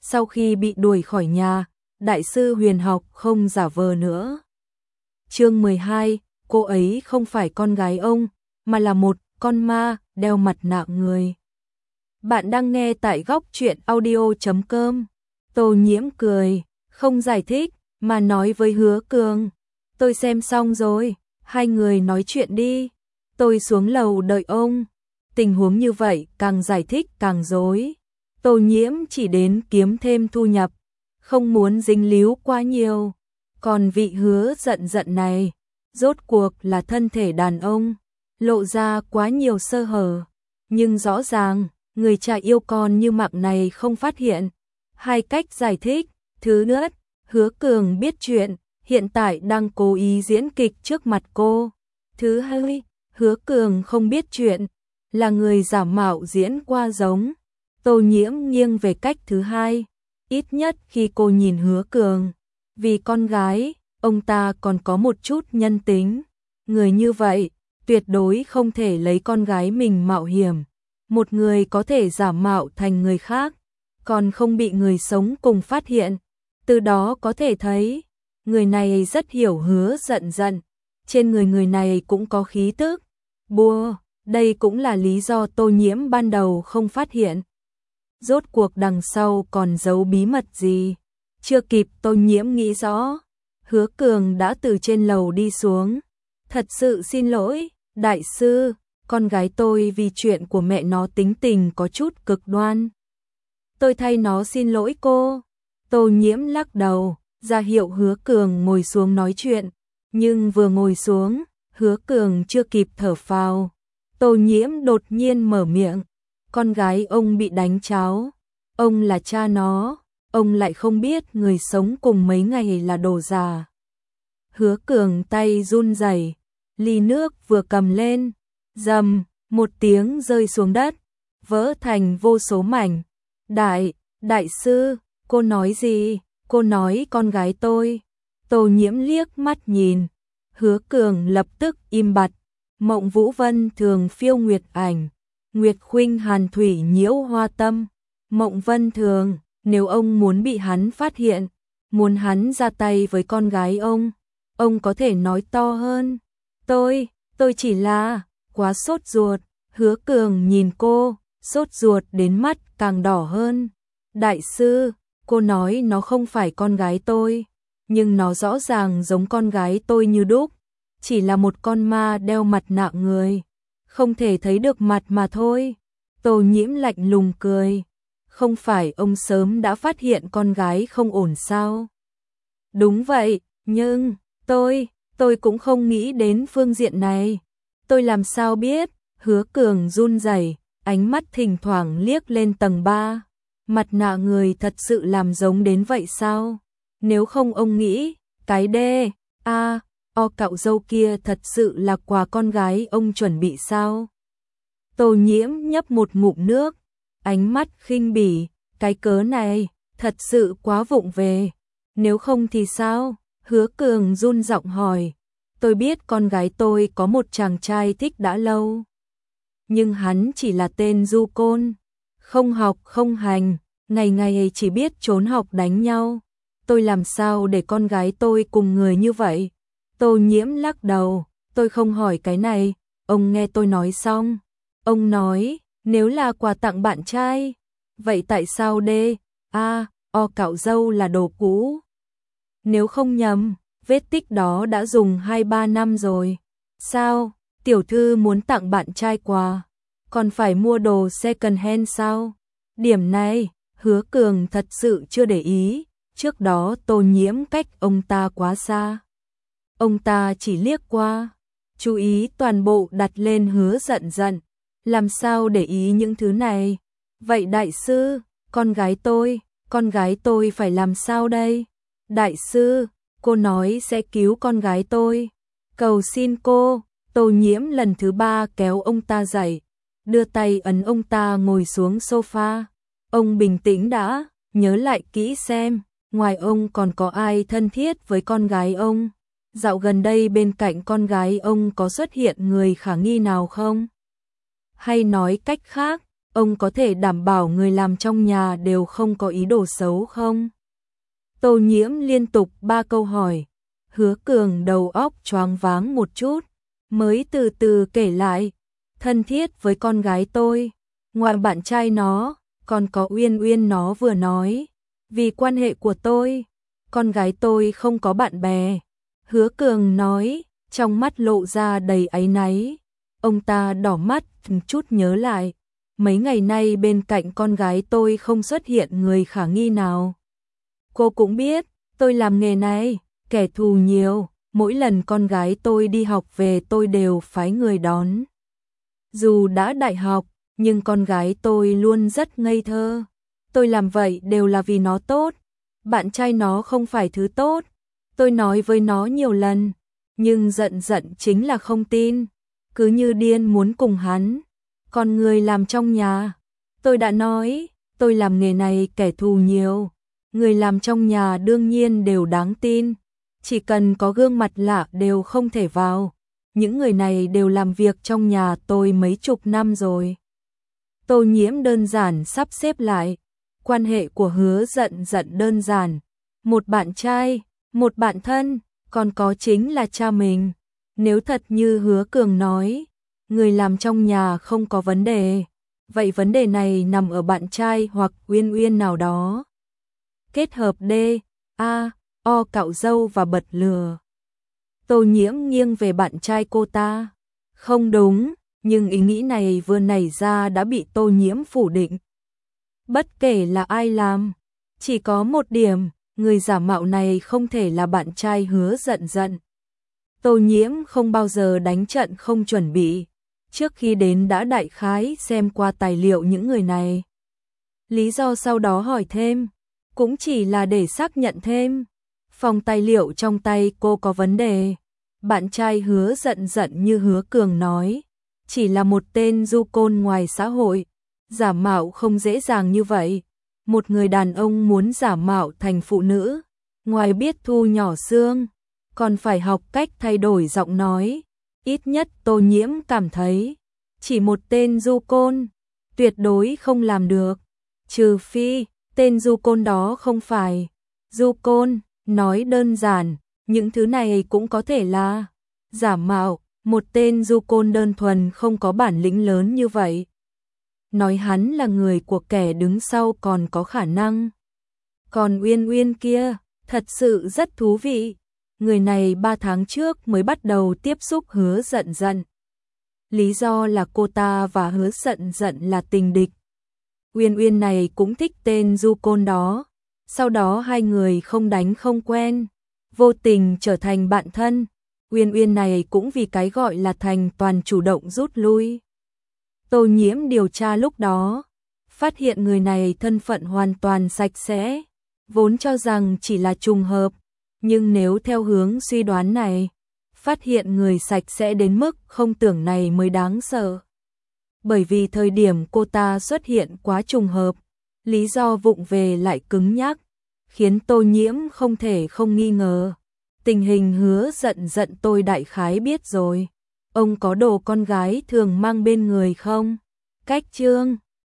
sau khi bị đuổi khỏi nhà, đại sư huyền học không giả vờ nữa. Chương 12, cô ấy không phải con gái ông, mà là một con ma đeo mặt nạ người. Bạn đang nghe tại góc truyện audio.com. Tô Nhiễm cười, không giải thích, mà nói với Hứa Cường. Tôi xem xong rồi, hai người nói chuyện đi. Tôi xuống lầu đợi ông. Tình huống như vậy càng giải thích càng rối. Tô Nhiễm chỉ đến kiếm thêm thu nhập, không muốn dính líu quá nhiều. Còn vị Hứa giận giận này, rốt cuộc là thân thể đàn ông, lộ ra quá nhiều sơ hở. Nhưng rõ ràng, người cha yêu con như mạng này không phát hiện. Hai cách giải thích. Thứ nhất, Hứa Cường biết chuyện, hiện tại đang cố ý diễn kịch trước mặt cô. Thứ hai, Hứa Cường không biết chuyện, là người giả mạo diễn qua giống. Tô Nhiễm nghiêng về cách thứ hai, ít nhất khi cô nhìn Hứa Cường. Vì con gái, ông ta còn có một chút nhân tính. Người như vậy, tuyệt đối không thể lấy con gái mình mạo hiểm. Một người có thể giả mạo thành người khác, còn không bị người sống cùng phát hiện. Từ đó có thể thấy, người này rất hiểu Hứa giận giận. Trên người này cũng có khí tức bùa, đây cũng là lý do Tô Nhiễm ban đầu không phát hiện. Rốt cuộc đằng sau còn giấu bí mật gì? Chưa kịp Tô Nhiễm nghĩ rõ, Hứa Cường đã từ trên lầu đi xuống. Thật sự xin lỗi, đại sư, con gái tôi vì chuyện của mẹ nó tính tình có chút cực đoan. Tôi thay nó xin lỗi cô. Tô Nhiễm lắc đầu, ra hiệu Hứa Cường ngồi xuống nói chuyện. Nhưng vừa ngồi xuống, Hứa Cường chưa kịp thở phào. Tô Nhiễm đột nhiên mở miệng. Con gái ông bị đánh cháo. Ông là cha nó, ông lại không biết người sống cùng mấy ngày là đồ già. Hứa Cường tay run rẩy, ly nước vừa cầm lên, rầm, một tiếng rơi xuống đất, vỡ thành vô số mảnh. Đại sư, cô nói gì? Cô nói con gái tôi. Tô Nhiễm liếc mắt nhìn, Hứa Cường lập tức im bặt. Mộng Vũ Vân thường phiêu nguyệt ảnh, Nguyệt Khuynh hàn thủy nhiễu hoa tâm. Mộng Vân thường, nếu ông muốn bị hắn phát hiện, muốn hắn ra tay với con gái ông có thể nói to hơn. Tôi chỉ là quá sốt ruột. Hứa Cường nhìn cô, sốt ruột đến mắt càng đỏ hơn. Đại sư, cô nói nó không phải con gái tôi, nhưng nó rõ ràng giống con gái tôi như đúc. Chỉ là một con ma đeo mặt nạ người, không thể thấy được mặt mà thôi. Tô Nhiễm lạnh lùng cười. Không phải ông sớm đã phát hiện con gái không ổn sao? Đúng vậy, nhưng tôi cũng không nghĩ đến phương diện này. Tôi làm sao biết? Hứa Cường run rẩy, ánh mắt thỉnh thoảng liếc lên tầng 3. Mặt nạ người thật sự làm giống đến vậy sao? Nếu không ông nghĩ, cái cạo dâu kia thật sự là quà con gái ông chuẩn bị sao? Tô Nhiễm nhấp một ngụm nước, ánh mắt khinh bỉ, cái cớ này thật sự quá vụng về. Nếu không thì sao? Hứa Cường run giọng hỏi. Tôi biết con gái tôi có một chàng trai thích đã lâu, nhưng hắn chỉ là tên du côn, không học không hành, ngày ngày chỉ biết trốn học đánh nhau. Tôi làm sao để con gái tôi cùng người như vậy? Tô Nhiễm lắc đầu, tôi không hỏi cái này. Ông nghe tôi nói xong, ông nói nếu là quà tặng bạn trai, vậy tại sao cạo dâu là đồ cũ? Nếu không nhầm, vết tích đó đã dùng 2-3 năm rồi. Sao, tiểu thư muốn tặng bạn trai quà, còn phải mua đồ second hand sao? Điểm này, Hứa Cường thật sự chưa để ý. Trước đó Tô Nhiễm cách ông ta quá xa, ông ta chỉ liếc qua, chú ý toàn bộ đặt lên Hứa giận giận. Làm sao để ý những thứ này? Vậy đại sư, con gái tôi phải làm sao đây? Đại sư, cô nói sẽ cứu con gái tôi. Cầu xin cô. Tô Nhiễm lần thứ 3 kéo ông ta dậy, đưa tay ấn ông ta ngồi xuống sofa. Ông bình tĩnh đã, nhớ lại kỹ xem, ngoài ông còn có ai thân thiết với con gái ông? Dạo gần đây bên cạnh con gái ông có xuất hiện người khả nghi nào không? Hay nói cách khác, ông có thể đảm bảo người làm trong nhà đều không có ý đồ xấu không? Tô Nhiễm liên tục 3 câu hỏi, Hứa Cường đầu óc choáng váng một chút, mới từ từ kể lại, thân thiết với con gái tôi, ngoài bạn trai nó, còn có Uyên Uyên nó vừa nói, vì quan hệ của tôi, con gái tôi không có bạn bè. Hứa Cường nói, trong mắt lộ ra đầy áy náy, ông ta đỏ mắt chút nhớ lại, mấy ngày nay bên cạnh con gái tôi không xuất hiện người khả nghi nào. Cô cũng biết, tôi làm nghề này, kẻ thù nhiều, mỗi lần con gái tôi đi học về tôi đều phái người đón. Dù đã đại học, nhưng con gái tôi luôn rất ngây thơ. Tôi làm vậy đều là vì nó tốt, bạn trai nó không phải thứ tốt. Tôi nói với nó nhiều lần, nhưng giận chính là không tin, cứ như điên muốn cùng hắn. Còn người làm trong nhà, tôi đã nói, tôi làm nghề này kẻ thù nhiều, người làm trong nhà đương nhiên đều đáng tin, chỉ cần có gương mặt lạ đều không thể vào. Những người này đều làm việc trong nhà tôi mấy chục năm rồi. Tô Nhiễm đơn giản sắp xếp lại, quan hệ của Hứa Giận đơn giản, một bạn trai, một bạn thân, còn có chính là cha mình. Nếu thật như Hứa Cường nói, người làm trong nhà không có vấn đề, vậy vấn đề này nằm ở bạn trai hoặc Uyên Uyên nào đó. Kết hợp D, A, O cạo râu và bật lừa. Tô Nhiễm nghiêng về bạn trai cô ta. Không đúng, nhưng ý nghĩ này vừa nảy ra đã bị Tô Nhiễm phủ định. Bất kể là ai làm, chỉ có một điểm, người giả mạo này không thể là bạn trai Hứa Giận. Tô Nhiễm không bao giờ đánh trận không chuẩn bị, trước khi đến đã đại khái xem qua tài liệu những người này. Lý do sau đó hỏi thêm, cũng chỉ là để xác nhận thêm, phòng tài liệu trong tay cô có vấn đề. Bạn trai Hứa Giận như Hứa Cường nói, chỉ là một tên du côn ngoài xã hội, giả mạo không dễ dàng như vậy. Một người đàn ông muốn giả mạo thành phụ nữ, ngoài biết thu nhỏ xương, còn phải học cách thay đổi giọng nói. Ít nhất Tô Nhiễm cảm thấy, chỉ một tên du côn, tuyệt đối không làm được. Trừ phi, tên du côn đó không phải du côn, nói đơn giản, những thứ này cũng có thể là giả mạo, một tên du côn đơn thuần không có bản lĩnh lớn như vậy. Nói hắn là người của kẻ đứng sau còn có khả năng. Còn Uyên Uyên kia, thật sự rất thú vị. Người này 3 tháng trước mới bắt đầu tiếp xúc Hứa Giận. Lý do là cô ta và Hứa Giận là tình địch. Uyên Uyên này cũng thích tên du côn đó. Sau đó hai người không đánh không quen, vô tình trở thành bạn thân. Uyên Uyên này cũng vì cái gọi là thành toàn chủ động rút lui. Tô Nhiễm điều tra lúc đó, phát hiện người này thân phận hoàn toàn sạch sẽ, vốn cho rằng chỉ là trùng hợp, nhưng nếu theo hướng suy đoán này, phát hiện người sạch sẽ đến mức không tưởng này mới đáng sợ. Bởi vì thời điểm cô ta xuất hiện quá trùng hợp, lý do vụng về lại cứng nhắc, khiến Tô Nhiễm không thể không nghi ngờ. Tình hình Hứa Giận tôi đại khái biết rồi. Ông có đồ con gái thường mang bên người không? Cách chương